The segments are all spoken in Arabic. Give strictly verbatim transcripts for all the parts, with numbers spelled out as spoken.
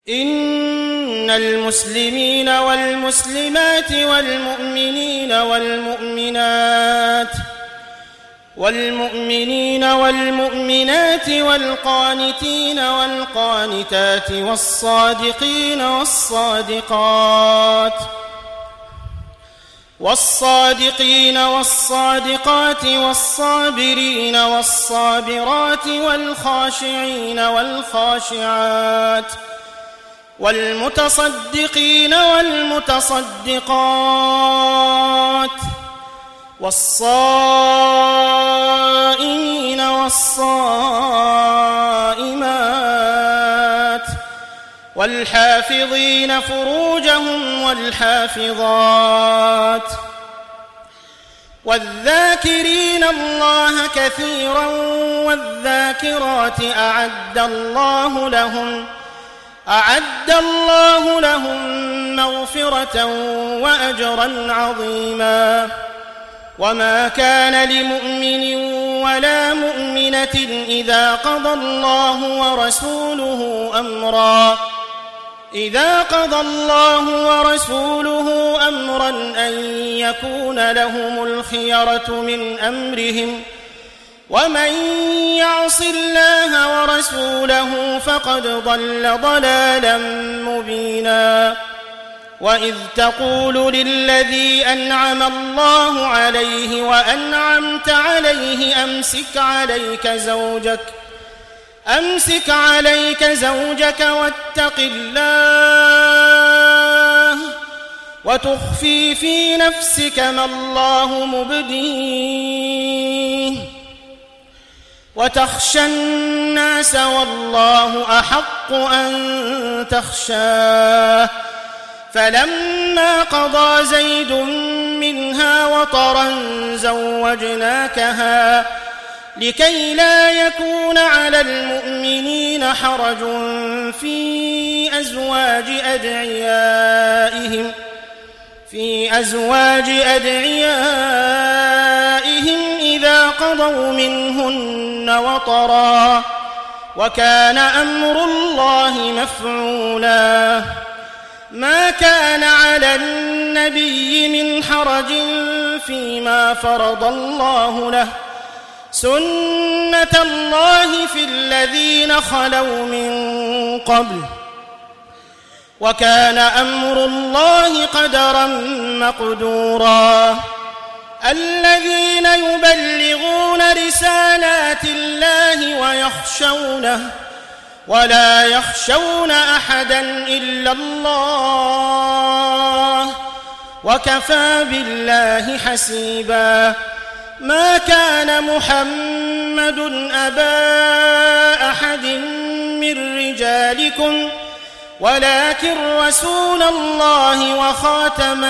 إن المسلمين والمسلمات والمؤمنين والمؤمنات والمؤمنين والمؤمنات والقانتين والقانتات والصادقين والصادقات والصادقين والصادقات والصابرين والصابرات والخاشعين والخاشعات والمتصدقين والمتصدقات والصائمين والصائمات والحافظين فروجهم والحافظات والذاكرين الله كثيرا والذاكرات أعد الله لهم أعد الله لهم مغفرة وأجرا عظيما. وما كان لمؤمن ولا مؤمنة إذا قضى الله ورسوله أمرا إذا قضى الله ورسوله أمرا أن يكون لهم الخيرة من أمرهم ومن يعص الله ورسوله فقد ضل ضلالا مبينا. وإذ تقول للذي أنعم الله عليه وأنعمت عليه أمسك عليك زوجك أمسك عليك زوجك واتق الله وتخفي في نفسك ما الله مبديه وتخشى الناس والله أحق أن تخشاه. فلما قضى زيد منها وطرا زوجناكها لكي لا يكون على المؤمنين حرج في أزواج أدعيائهم في أزواج أدعيائهم إذا قضوا منهن وطرا وكان أمر الله مفعولا. ما كان على النبي من حرج فيما فرض الله له سنة الله في الذين خلوا من قبل وكان أمر الله قدرا مقدورا. الذين يبلغون رسالات الله ويخشونه ولا يخشون أحدا إلا الله وكفى بالله حسيبا. ما كان محمد أبا أحد من رجالكم ولكن رسول الله وخاتم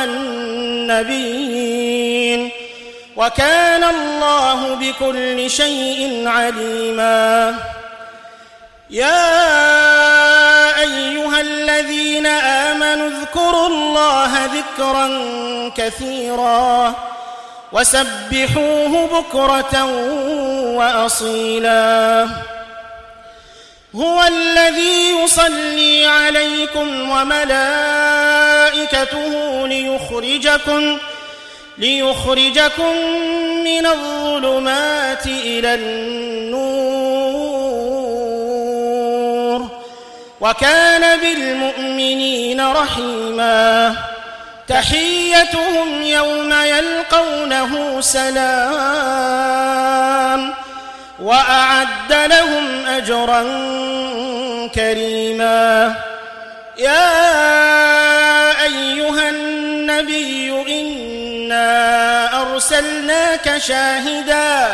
النبيين وكان الله بكل شيء عليما. يا أيها الذين آمنوا اذكروا الله ذكرا كثيرا وسبحوه بكرة وأصيلا. هو الذي يصلي عليكم وملائكته ليخرجكم ليخرجكم من الظلمات إلى النور وكان بالمؤمنين رحيما. تحيتهم يوم يلقونه سلام وأعد لهم أجرا كريما. يا أيها النبي إنا أرسلناك شاهدا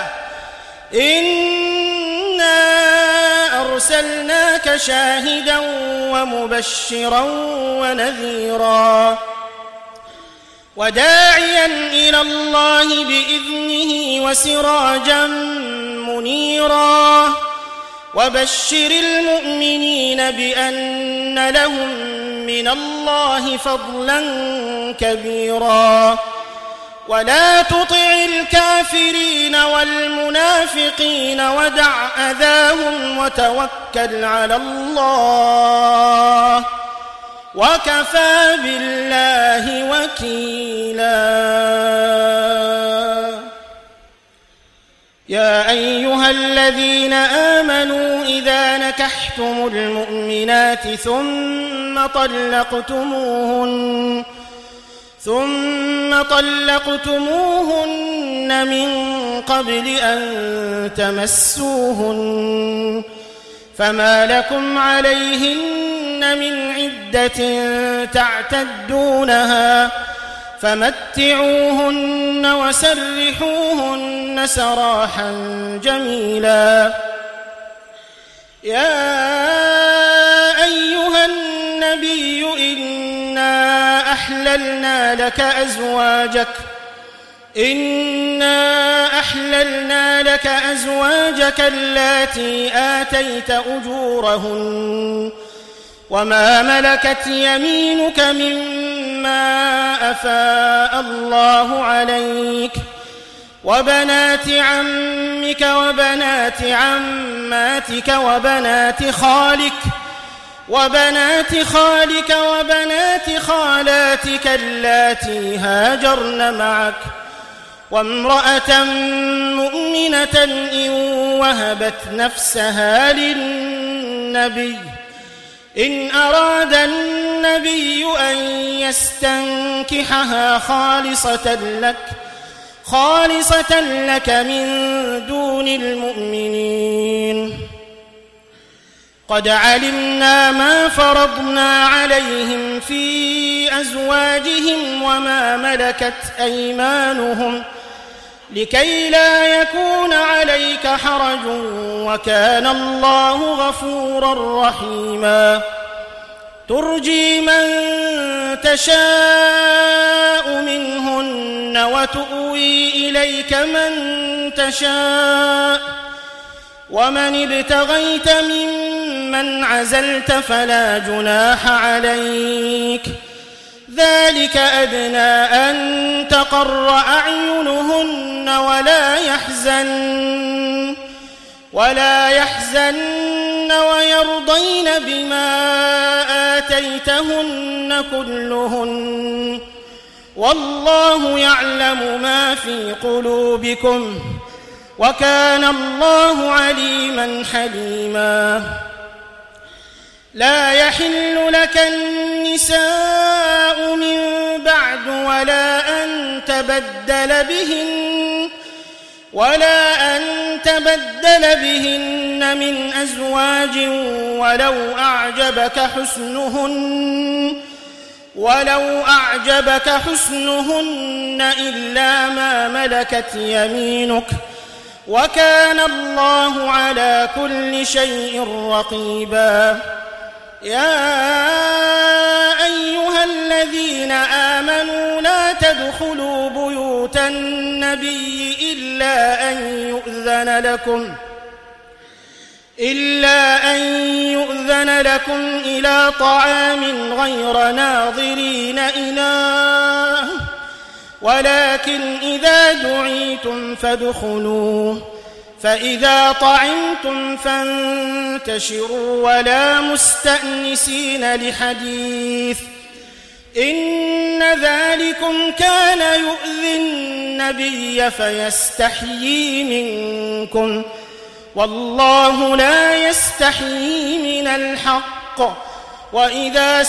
إنا أرسلناك شاهدا ومبشرا ونذيرا وداعيا إلى الله بإذنه وسراجا منيرا. وبشر المؤمنين بأن لهم من الله فضلا كبيرا. ولا تطع الكافرين والمنافقين ودع أذاهم وتوكل على الله وكفى بالله وكيلا. يا أيها الذين آمنوا إذا نكحتم المؤمنات ثم طلقتموهن ثم طلقتموهن من قبل أن تمسوهن فما لكم عليهن من عدة تعتدونها فمتعوهن وسرحوهن سراحا جميلا. يا أيها النبي إنا أحللنا لك أزواجك إنا أحللنا لك أزواجك اللاتي آتيت أجورهن وما ملكت يمينك مما أفاء الله عليك وبنات عمك وبنات عماتك وبنات خالك وبنات خالك وبنات خالاتك اللاتي هاجرن معك وامرأة مؤمنة إن وهبت نفسها للنبي إن أراد النبي أن يستنكحها خالصة لك خالصة لك من دون المؤمنين. قد علمنا ما فرضنا عليهم في أزواجهم وما ملكت أيمانهم لكي لا يكون عليك حرج وكان الله غفورا رحيما. ترجي من تشاء منهن وتؤوي إليك من تشاء ومن ابتغيت ممن عزلت فلا جناح عليك ذلك أدنى أن تقر أعينهن ولا يحزن ولا يحزن ويرضين بما آتيتهن كلهن والله يعلم ما في قلوبكم وكان الله عليما حليما. لا يحل لك النساء من بعد ولا أن تبدل بهن ولا أن تبدل بهن من أزواج ولو أعجبك حسنهن ولو أعجبك حسنهن إلا ما ملكت يمينك وكان الله على كل شيء رقيبا. يا أيها الذين آمنوا لا تدخلوا بيوت النبي إلا أن يؤذن لكم إلا أن يؤذن لكم إلى طعام غير ناظرين إناه ولكن إذا دعيتم فادخلوا فإذا طعمتم فانتشروا ولا مستأنسين لحديث إن ذلكم كان يؤذي النبي فيستحيي منكم والله لا يستحيي من الحق وإذا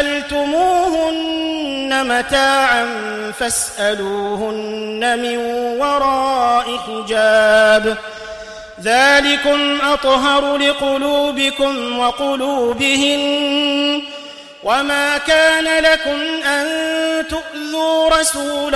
سألتموهن متاعا فاسألوهن من وراء حجاب ذلكم أطهر لقلوبكم وقلوبهن وما كان لكم أن تؤذوا رسول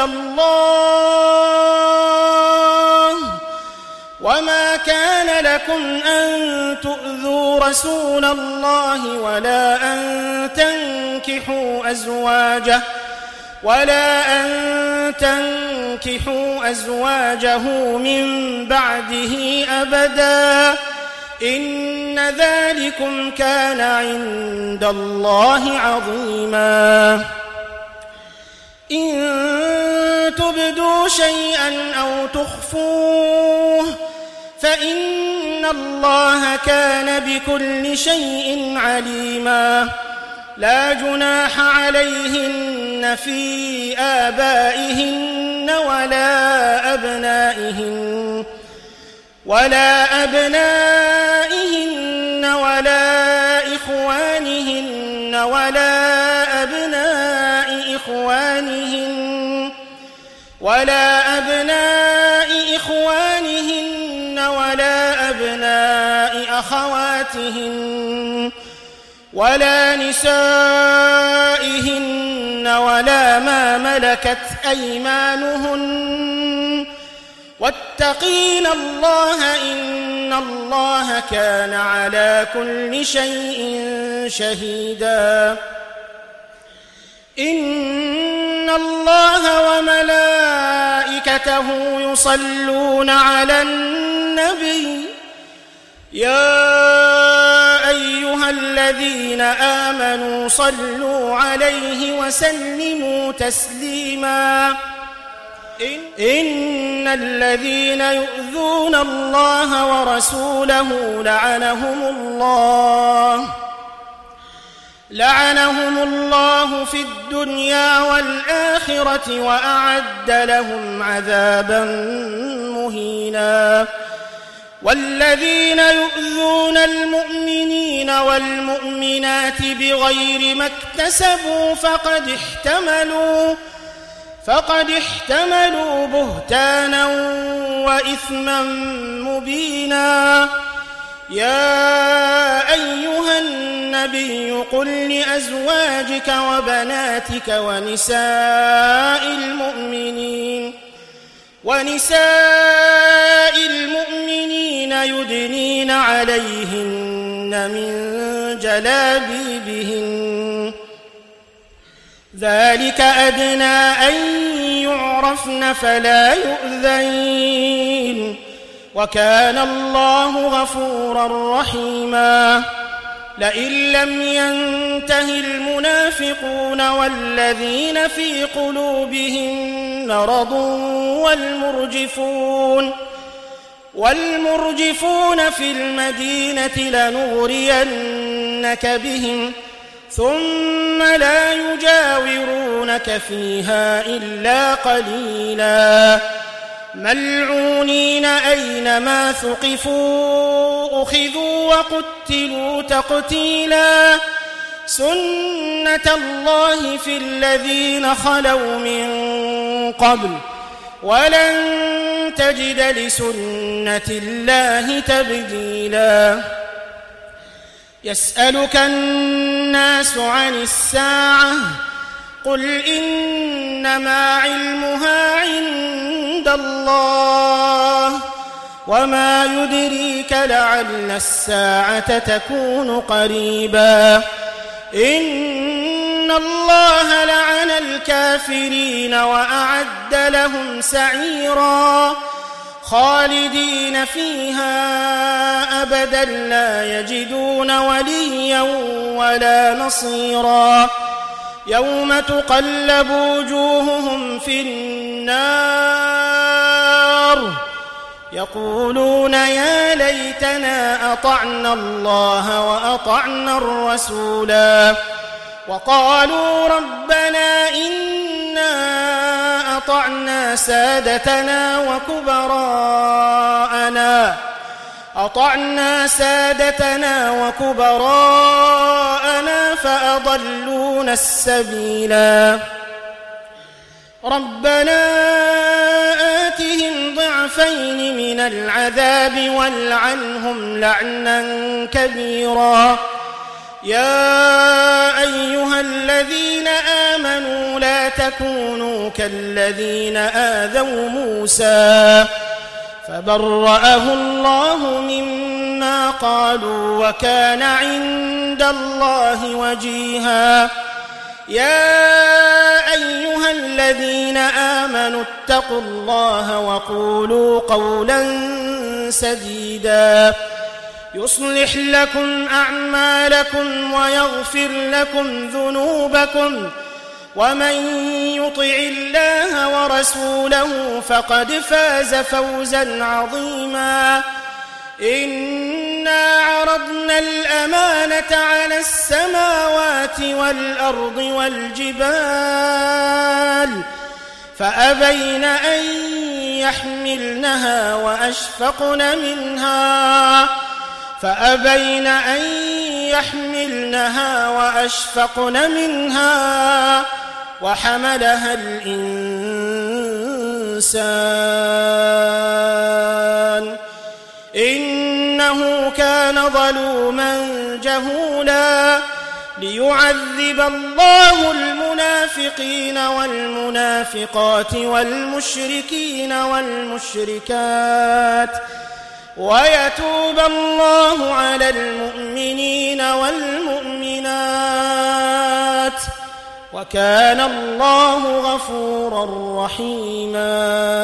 الله وما كان لكم أن تؤذوا رسول الله ولا أن تنكحوا أزواجه ولا أن تنكحوا أزواجه من بعده أبدا إن ذلكم كان عند الله عظيما. إن تبدوا شيئا أو تخفوه فإن الله كان بكل شيء عليما لا جناح عليهن في آبائهن ولا أبنائهن ولا أبنائهن ولا إخوانهن ولا أبناء إخوانهن ولا أبناء إخوانهن ولا أبناء أخواتهن ولا نسائهن ولا ما ملكت أيمانهن واتقين الله إن الله كان على كل شيء شهيدا إن الله وملائكته يصلون على النبي يا أيها الذين آمنوا صلوا عليه وسلموا تسليما إن الذين يؤذون الله ورسوله لعنهم الله لعنهم الله في الدنيا والآخرة وأعد لهم عذابا مهينا والذين يؤذون المؤمنين والمؤمنات بغير ما اكتسبوا فقد احتملوا فقد احتملوا بهتانا وإثما مبينا يا أيها النبي قل لأزواجك وبناتك ونساء المؤمنين ونساء المؤمنين يدنين عليهن من جلابيبهن ذلك أدنى أن يعرفن فلا يؤذين وكان الله غفورا رحيما لئن لم ينته المنافقون والذين في قلوبهم مرض والمرجفون والمرجفون في المدينة لنغرينك بهم ثم لا يجاورونك فيها إلا قليلا ملعونين أينما ثقفوا أخذوا وقتلوا تقتيلا سنة الله في الذين خلوا من قبل ولن تجد لسنة الله تبديلا يسألك الناس عن الساعة قل إنما علمها عند الله وما يدريك لعل الساعة تكون قريبا إن الله لعن الكافرين وأعد لهم سعيرا خالدين فيها أبدا لا يجدون وليا ولا نصيرا يوم تقلب وجوههم في النار يقولون يا ليتنا أطعنا الله وأطعنا الرسولا وقالوا ربنا إنا أطعنا سادتنا وكبراءنا أطعنا سادتنا وكبراءنا فأضلونا السبيلا ربنا آتهم ضعفين من العذاب والعنهم لعنا كبيرا يا أيها الذين آمنوا لا تكونوا كالذين آذوا موسى فبرأه الله مما قالوا وكان عند الله وجيها يا أيها الذين آمنوا اتقوا الله وقولوا قولا سديدا يصلح لكم أعمالكم ويغفر لكم ذنوبكم ومن يطع الله ورسوله فقد فاز فوزا عظيما إنا عرضنا الأمانة على السماوات والأرض والجبال فأبين أن يحملنها وأشفقن منها فأبين أن يحملنها وأشفقن منها وحملها الإنسان إنه كان ظلوما جهولا ليعذب الله المنافقين والمنافقات والمشركين والمشركات ويتوب الله على المؤمنين والمؤمنات وكان الله غفورا رحيما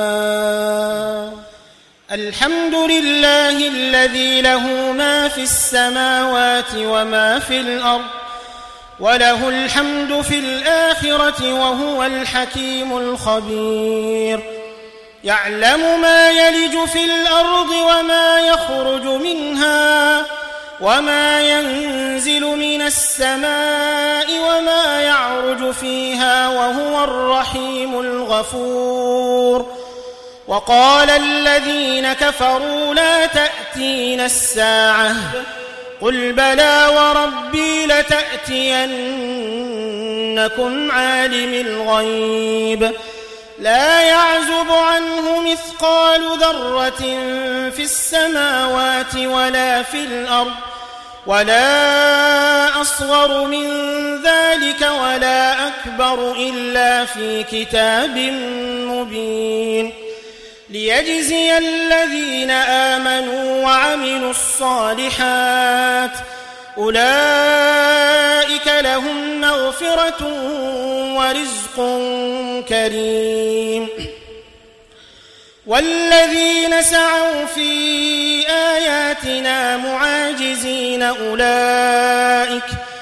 الحمد لله الذي له ما في السماوات وما في الأرض وله الحمد في الآخرة وهو الحكيم الخبير يعلم ما يلج في الأرض وما يخرج منها وما ينزل من السماء وما يعرج فيها وهو الرحيم الغفور وقال الذين كفروا لا تأتينا الساعة قل بلى وربي لتأتينكم عالم الغيب لا يعزب عنه مثقال ذرة في السماوات ولا في الأرض ولا أصغر من ذلك ولا أكبر إلا في كتاب مبين ليجزي الذين آمنوا وعملوا الصالحات أولئك لهم مغفرة ورزق كريم والذين سعوا في آياتنا معاجزين أولئك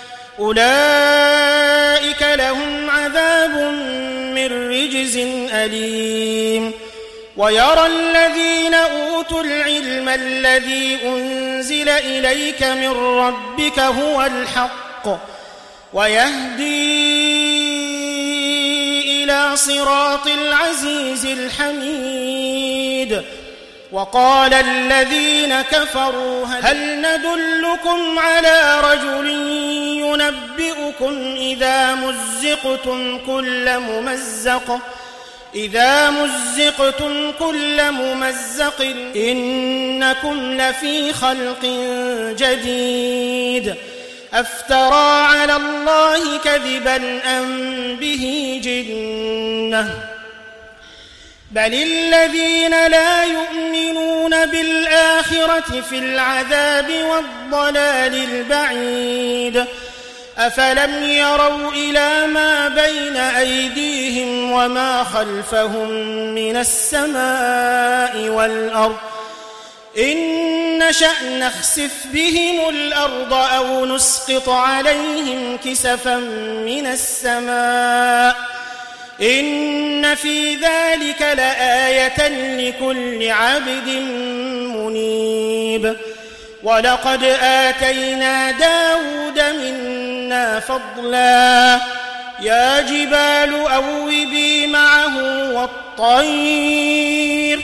أولئك لهم عذاب من رجز أليم ويرى الذين أوتوا العلم الذي أنزل إليك من ربك هو الحق ويهدي إلى صراط العزيز الحميد وقال الذين كفروا هل ندلكم على رجل ينبئكم إذا مزقتم كل ممزق إذا مزقتم كل ممزق إنكم لفي خلق جديد أفترى على الله كذبا أم به جنة بل الذين لا يؤمنون بالآخرة في العذاب والضلال البعيد أفلم يروا إلى ما بين أيديهم وما خلفهم من السماء والأرض إن نشأ نخسف بهم الأرض أو نسقط عليهم كسفا من السماء إن في ذلك لآية لكل عبد منيب ولقد آتينا داود منا فضلا يا جبال أوبي معه والطير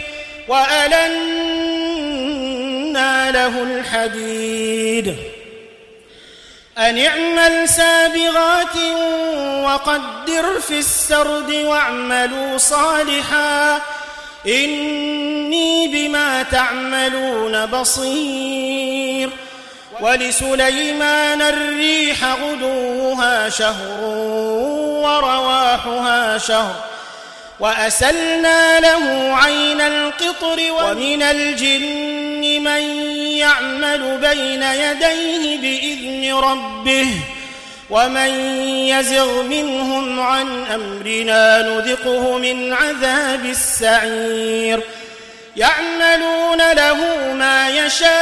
وألنا له الحديد أن اعمل سابغات وقدر في السرد واعملوا صالحا إني بما تعملون بصير ولسليمان الريح غدوها شهر ورواحها شهر وأسلنا له عين القطر ومن الجن من يعمل بين يديه بإذن ربه ومن يزغ منهم عن أمرنا نذقه من عذاب السعير يعملون له ما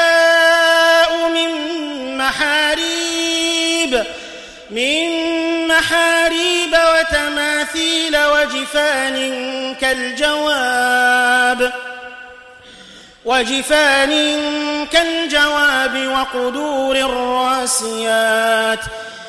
يشاء من محاريب من ومحاريب وتماثيل وجفان كالجواب وجفان كالجواب وقدور الراسيات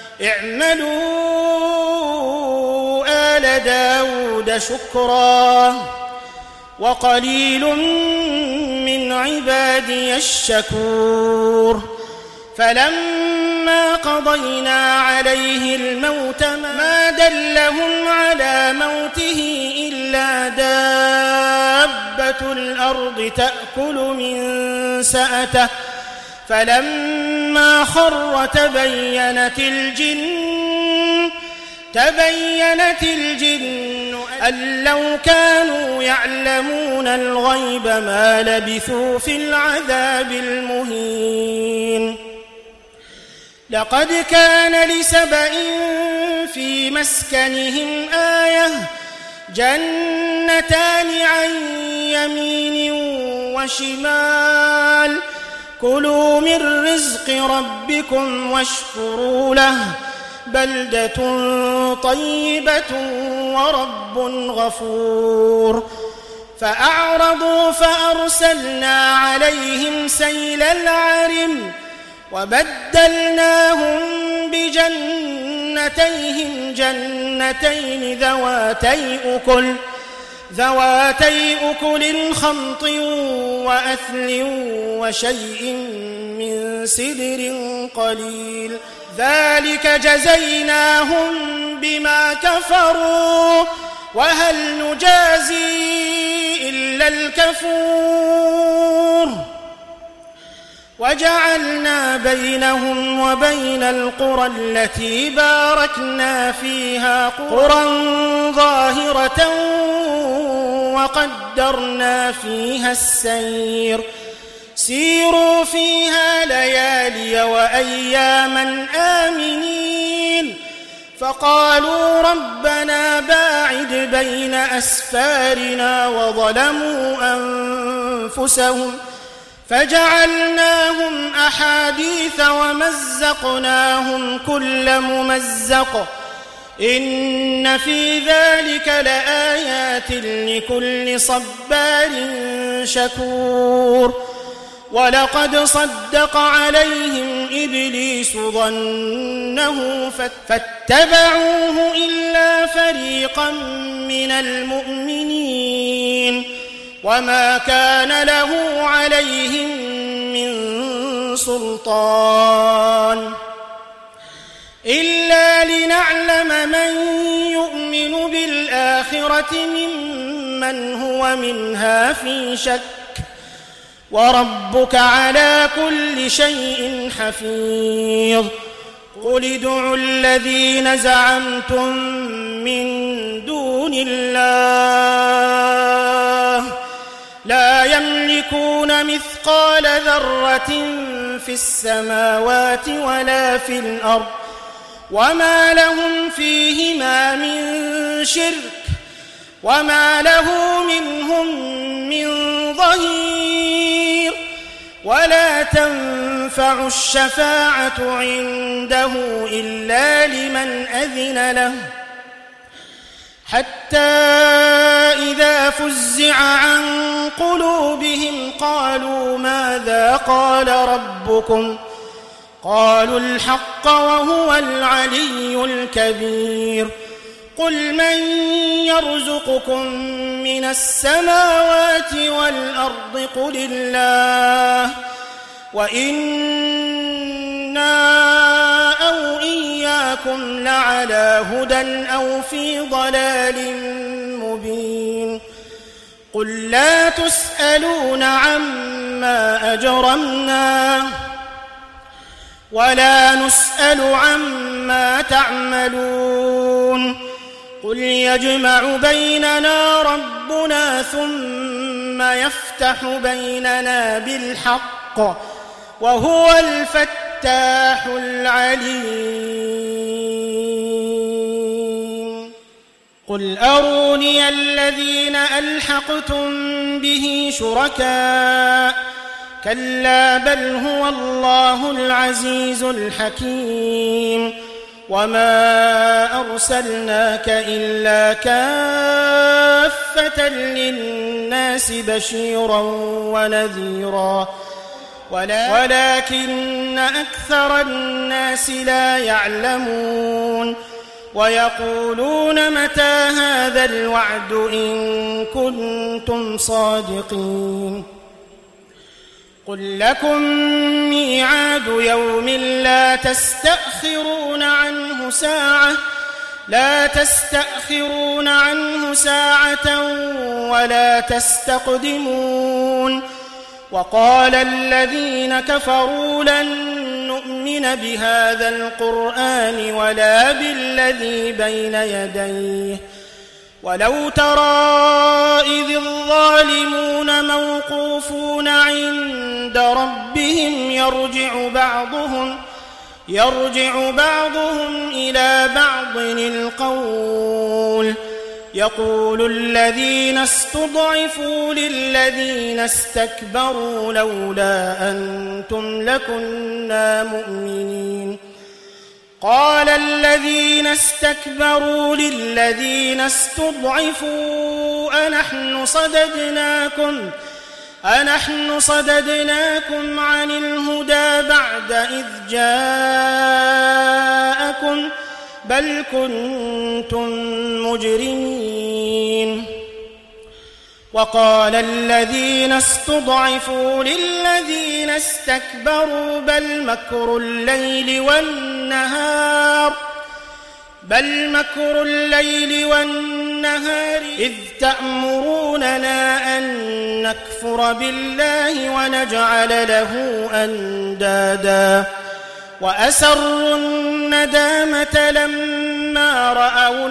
اعملوا آل داود شكرا وقليل من عبادي الشكور فلما قضينا عليه الموت ما دلهم على موته إلا دابة الأرض تأكل من سأته فلما خر تبينت الجن تبينت الجن أن لو كانوا يعلمون الغيب ما لبثوا في العذاب المهين لقد كان لسبإ في مسكنهم آية جنتان عن يمين وشمال كلوا من رزق ربكم واشكروا له بلدة طيبة ورب غفور فأعرضوا فأرسلنا عليهم سيل العرم وبدلناهم بجنتيهم جنتين ذواتي أكل ذواتي أكل خمط وأثل وشيء من سدر قليل ذلك جزيناهم بما كفروا وهل نجازي إلا الكفور وجعلنا بينهم وبين القرى التي باركنا فيها قرى ظاهرة وقدرنا فيها السير سيروا فيها ليالي وأياما آمنين فقالوا ربنا باعد بين أسفارنا وظلموا أنفسهم فجعلناهم أحاديث ومزقناهم كل ممزق إن في ذلك لآيات لكل صبار شكور ولقد صدق عليهم إبليس ظنه فاتبعوه إلا فريقا من المؤمنين وما كان له عليهم من سلطان إلا لنعلم من يؤمن بالآخرة ممن هو منها في شك وربك على كل شيء حفيظ قل ادعوا الذين زعمتم من دون الله لا يملكون مثقال ذرة في السماوات ولا في الأرض وما لهم فيهما من شرك وما له منهم من ظهير ولا تنفع الشفاعة عنده إلا لمن أذن له حتى إذا فزع عن قلوبهم قالوا ماذا قال ربكم قالوا الحق وهو العلي الكبير قل من يرزقكم من السماوات والأرض قل الله وإنا أو إياكم لعلى هدى أو في ضلال مبين قل لا تسألون عما أجرمنا ولا نسأل عما تعملون قل يجمع بيننا ربنا ثم يفتح بيننا بالحق وهو الفتاح العليم قل أروني الذين ألحقتم به شركاء كلا بل هو الله العزيز الحكيم وما أرسلناك إلا كافة للناس بشيرا ونذيرا ولكن أكثر الناس لا يعلمون ويقولون متى هذا الوعد إن كنتم صادقين قل لكم ميعاد يوم لا تستأخرون عنه ساعة لا تستأخرون عنه ساعة ولا تستقدمون وقال الذين كفروا لن نؤمن بهذا القرآن ولا بالذي بين يديه ولو ترى إذ الظالمون موقوفون عند ربهم يرجع بعضهم يرجع بعضهم إلى بعض القول يقول الذين استضعفوا للذين استكبروا لولا أنتم لكنا مؤمنين قال الذين استكبروا للذين استضعفوا أنحن صددناكم أنحن صددناكم عن الهدى بعد إذ جاءكم بل كنتم مجرمين وقال الذين استضعفوا للذين استكبروا بل مكر الليل والنهار بل مكر الليل والنهار إذ تأمروننا أن نكفر بالله ونجعل له أندادا وأسروا الندامة لما رأوا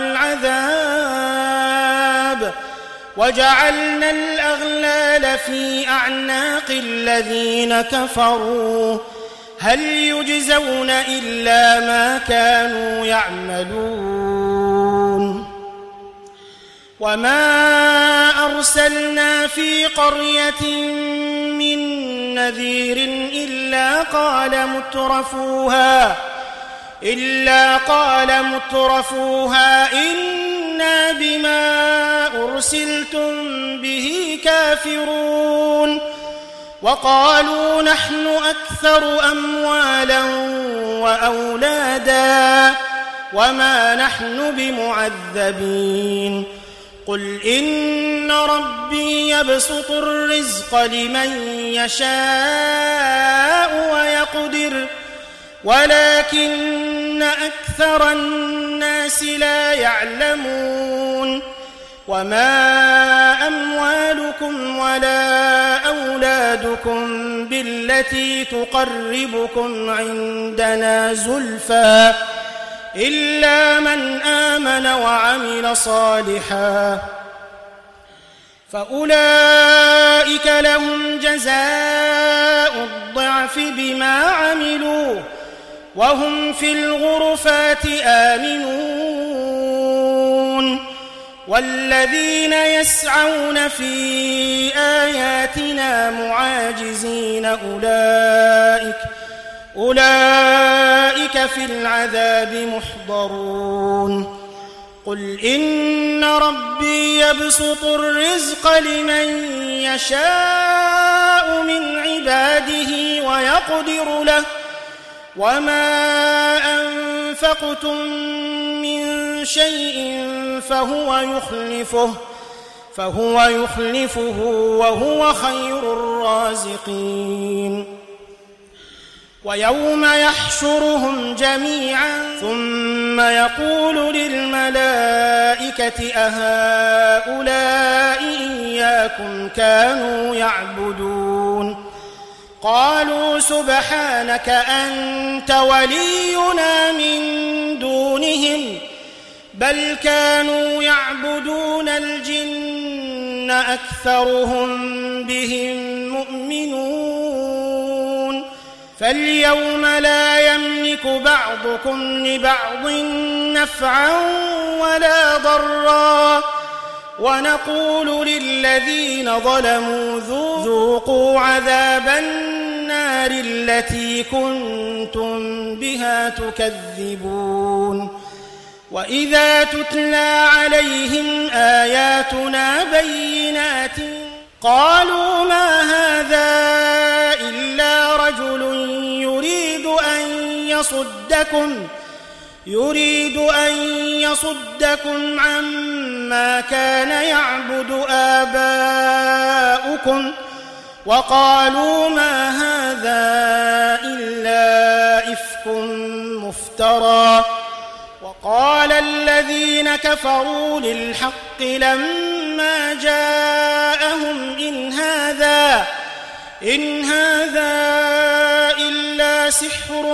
العذاب وجعلنا الأغلال في أعناق الذين كفروا هل يجزون إلا ما كانوا يعملون وما أرسلنا في قرية من نذير إلا قال مترفوها إلا قال مترفوها إنا بما أرسلتم به كافرون وقالوا نحن أكثر أموالا وأولادا وما نحن بمعذبين قل إن ربي يبسط الرزق لمن يشاء ويقدر ولكن أكثر الناس لا يعلمون وما أموالكم ولا أولادكم بالتي تقربكم عندنا زلفى إلا من آمن وعمل صالحا فأولئك لهم جزاء الضعف بما عملوا وهم في الغرفات آمنون والذين يسعون في آياتنا معاجزين أولئك أولئك في العذاب محضرون قل إن ربي يبسط الرزق لمن يشاء من عباده ويقدر له وما أنفقتم من شيء فهو يخلفه فهو يخلفه وهو خير الرازقين ويوم يحشرهم جميعا ثم يقول للملائكة أهؤلاء إياكم كانوا يعبدون قالوا سبحانك أنت ولينا من دونهم بل كانوا يعبدون الجن أكثرهم بهم مؤمنون فاليوم لا يملك بعضكم لبعض نفعا ولا ضرا ونقول للذين ظلموا ذوقوا عذاب النار التي كنتم بها تكذبون وإذا تتلى عليهم آياتنا بينات قالوا ما هذا إلا رجل يريد أن يصدكم يريد أن يصدكم عما كان يعبد آباؤكم وقالوا ما هذا إلا إفك مفترى وقال الذين كفروا للحق لما جاءهم إن هذا إن هذا إلا سحر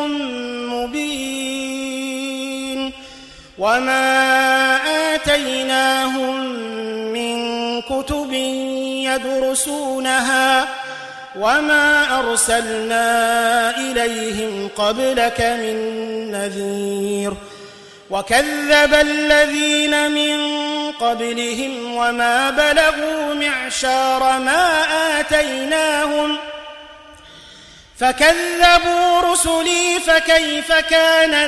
مبين وما آتيناهم من كتب يدرسونها وما أرسلنا إليهم قبلك من نذير وكذب الذين من قبلهم وما بلغوا معشار ما آتيناهم فكذبوا رسلي فكيف كان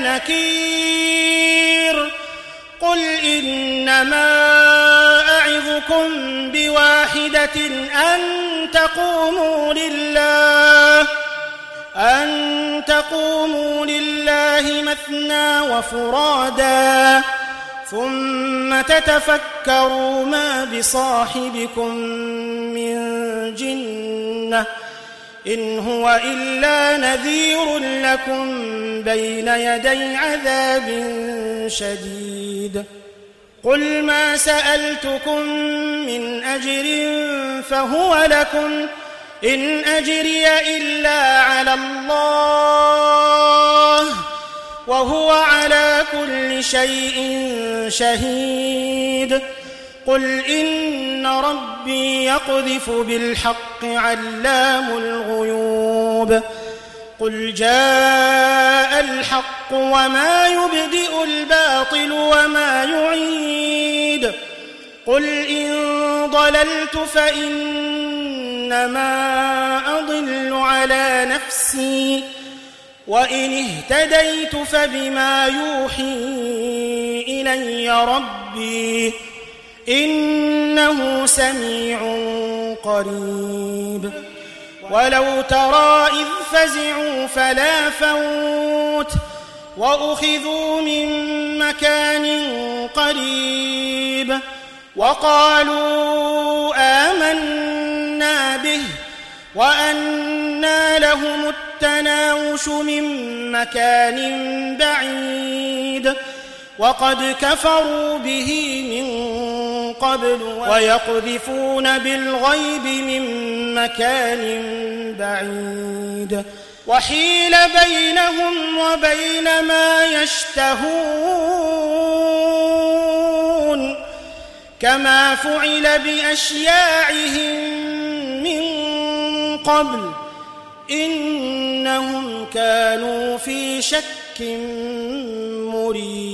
نكير قل إنما أعظكم بواحدة أن تقوموا لله أن تقوموا لله مثنى وفرادا ثم تتفكروا ما بصاحبكم من جنة إن هو إلا نذير لكم بين يدي عذاب شديد قل ما سألتكم من أجر فهو لكم إن أجري إلا على الله وهو على كل شيء شهيد قل إن ربي يقذف بالحق علام الغيوب قل جاء الحق وما يبدئ الباطل وما يعيد قل إن ضللت فإنما أضل على نفسي وإن اهتديت فبما يوحي إلي ربي إنه سميع قريب ولو ترى إذ فزعوا فلا فوت وأخذوا من مكان قريب وقالوا آمنا به وأنى لهم التناوش من مكان بعيد وقد كفروا به من قبل ويقذفون بالغيب من مكان بعيد وحيل بينهم وبين ما يشتهون كما فعل بأشياعهم من قبل إنهم كانوا في شك مريب